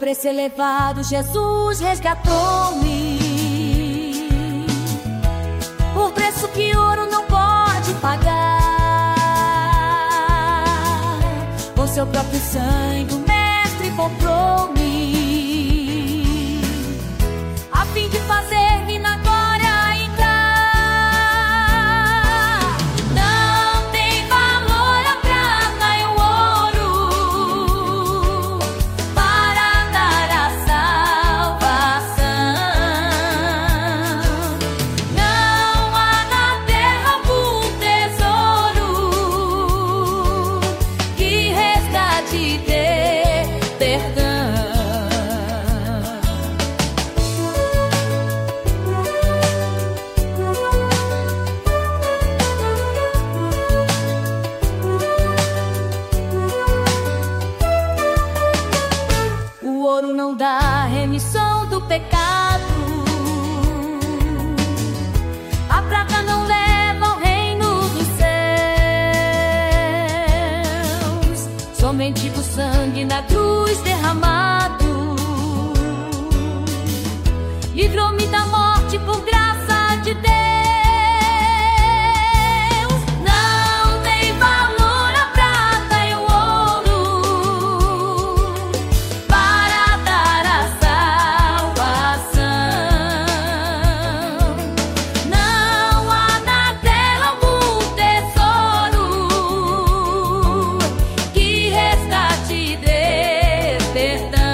preço elevado, Jesus resgatou-me. Por preço que ouro não pode pagar. Com seu próprio sangue o Mestre comprou-me, a fim de fazer-me na glória entrar. Não tem valor a prata e o ouro para dar a salvação. Não há na terra algum tesouro que resgate e dê perdão. O ouro não dá remissão do pecado, a prata não leva ao reino dos céus. Somente o sangue na cruz derramado livrou-me da morte por graça de Deus. Não tem valor a prata e o ouro para dar a salvação. Não há na terra algum tesouro que resgate e dê perdão.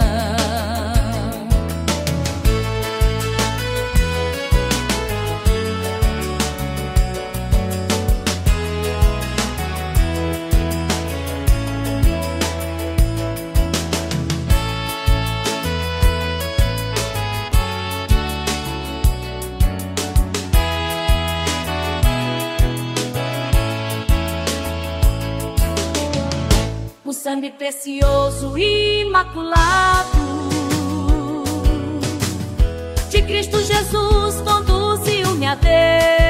O sangue precioso e imaculado de Cristo Jesus conduziu-me a Deus.